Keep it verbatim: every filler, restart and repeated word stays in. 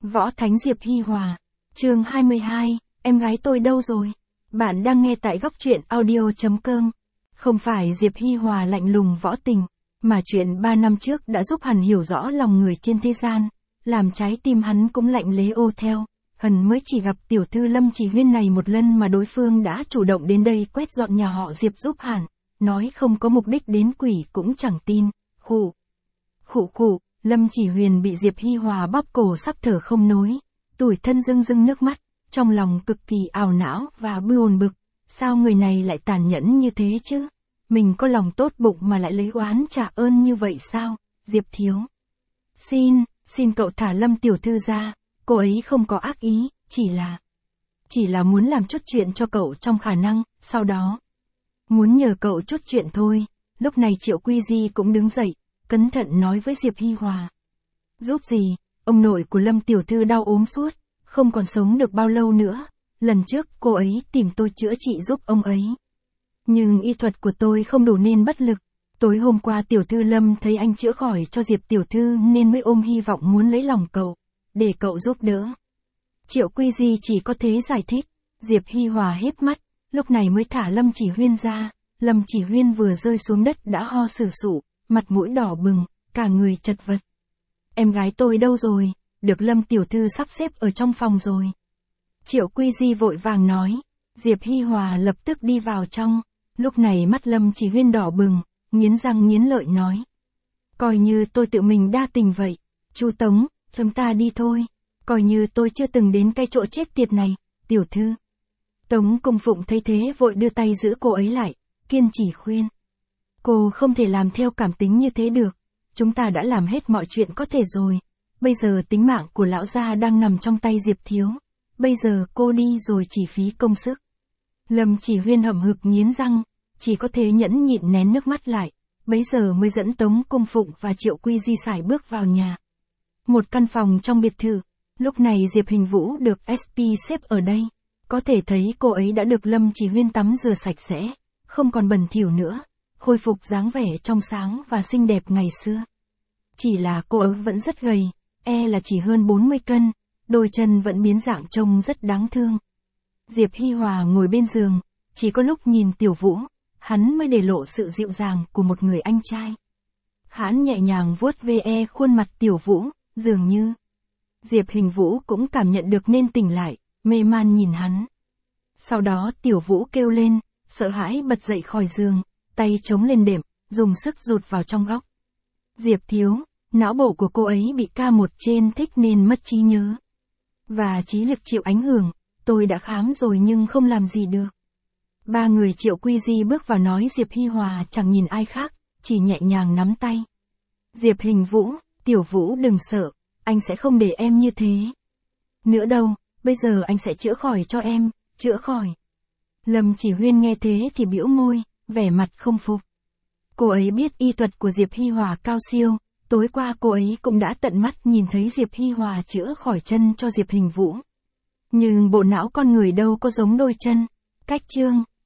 Võ Thánh Diệp Hi Hòa. Chương hai mươi hai, em gái tôi đâu rồi? Bạn đang nghe tại góc truyện audio chấm com. Không phải Diệp Hi Hòa lạnh lùng võ tình, mà chuyện ba năm trước đã giúp hắn hiểu rõ lòng người trên thế gian, làm trái tim hắn cũng lạnh lẽo ô theo. Hắn mới chỉ gặp tiểu thư Lâm Chỉ Huyên này một lần mà đối phương đã chủ động đến đây quét dọn nhà họ Diệp giúp hắn, nói không có mục đích đến quỷ cũng chẳng tin. Khụ, khụ khụ, Lâm Chỉ Huyền bị Diệp Hi Hòa bóp cổ sắp thở không nổi, tủi thân rưng rưng nước mắt, trong lòng cực kỳ ảo não và buồn bực, sao người này lại tàn nhẫn như thế chứ? Mình có lòng tốt bụng mà lại lấy oán trả ơn như vậy sao? Diệp thiếu. Xin, xin cậu thả Lâm tiểu thư ra, cô ấy không có ác ý, chỉ là... Chỉ là muốn làm chút chuyện cho cậu trong khả năng, sau đó... Muốn nhờ cậu chút chuyện thôi. Lúc này Triệu Quy Di cũng đứng dậy, cẩn thận nói với Diệp Hi Hòa. Giúp gì, ông nội của Lâm tiểu thư đau ốm suốt, không còn sống được bao lâu nữa. Lần trước cô ấy tìm tôi chữa trị giúp ông ấy. Nhưng y thuật của tôi không đủ nên bất lực. Tối hôm qua tiểu thư Lâm thấy anh chữa khỏi cho Diệp tiểu thư nên mới ôm hy vọng muốn lấy lòng cậu, để cậu giúp đỡ. Triệu Quy Di chỉ có thế giải thích. Diệp Hi Hòa híp mắt, lúc này mới thả Lâm Chỉ Huyên ra. Lâm Chỉ Huyên vừa rơi xuống đất đã ho sừ sụ, mặt mũi đỏ bừng, cả người chật vật. Em gái tôi đâu rồi? Được Lâm tiểu thư sắp xếp ở trong phòng rồi. Triệu Quy Di vội vàng nói. Diệp Hi Hòa lập tức đi vào trong. Lúc này mắt Lâm Chỉ Huyên đỏ bừng, nghiến răng nghiến lợi nói. Coi như tôi tự mình đa tình vậy. Chú Tống, chúng ta đi thôi. Coi như tôi chưa từng đến cái chỗ chết tiệt này, tiểu thư. Tống Cung Phụng thấy thế vội đưa tay giữ cô ấy lại, kiên trì khuyên. Cô không thể làm theo cảm tính như thế được. Chúng ta đã làm hết mọi chuyện có thể rồi. Bây giờ tính mạng của lão gia đang nằm trong tay Diệp thiếu. Bây giờ cô đi rồi chỉ phí công sức. Lâm Chỉ Huyên hậm hực nghiến răng, chỉ có thể nhẫn nhịn nén nước mắt lại. Bấy giờ mới dẫn Tống Cung Phụng và Triệu Quy Di sải bước vào nhà. Một căn phòng trong biệt thự. Lúc này Diệp Hình Vũ được ét pê xếp ở đây. Có thể thấy cô ấy đã được Lâm Chỉ Huyên tắm rửa sạch sẽ, không còn bẩn thỉu nữa, khôi phục dáng vẻ trong sáng và xinh đẹp ngày xưa. Chỉ là cô ấy vẫn rất gầy, e là chỉ hơn bốn mươi cân, đôi chân vẫn biến dạng trông rất đáng thương. Diệp Hi Hòa ngồi bên giường, chỉ có lúc nhìn Tiểu Vũ, hắn mới để lộ sự dịu dàng của một người anh trai. Hắn nhẹ nhàng vuốt ve khuôn mặt Tiểu Vũ, dường như Diệp Hình Vũ cũng cảm nhận được nên tỉnh lại, mê man nhìn hắn. Sau đó Tiểu Vũ kêu lên, sợ hãi bật dậy khỏi giường, tay chống lên đệm, dùng sức rụt vào trong góc. Diệp thiếu, não bộ của cô ấy bị ca một trên thích nên mất trí nhớ. Và trí lực chịu ảnh hưởng, tôi đã khám rồi nhưng không làm gì được. Ba người Triệu Quy Di bước vào nói Diệp Hi Hòa chẳng nhìn ai khác, chỉ nhẹ nhàng nắm tay. Diệp Hình Vũ, Tiểu Vũ đừng sợ, anh sẽ không để em như thế. Nữa đâu, bây giờ anh sẽ chữa khỏi cho em, chữa khỏi. Lâm Chỉ Huyên nghe thế thì bĩu môi, vẻ mặt không phục. Cô ấy biết y thuật của Diệp Hi Hòa cao siêu, tối qua cô ấy cũng đã tận mắt nhìn thấy Diệp Hi Hòa chữa khỏi chân cho Diệp Hình Vũ. Nhưng bộ não con người đâu có giống đôi chân. Cách chương.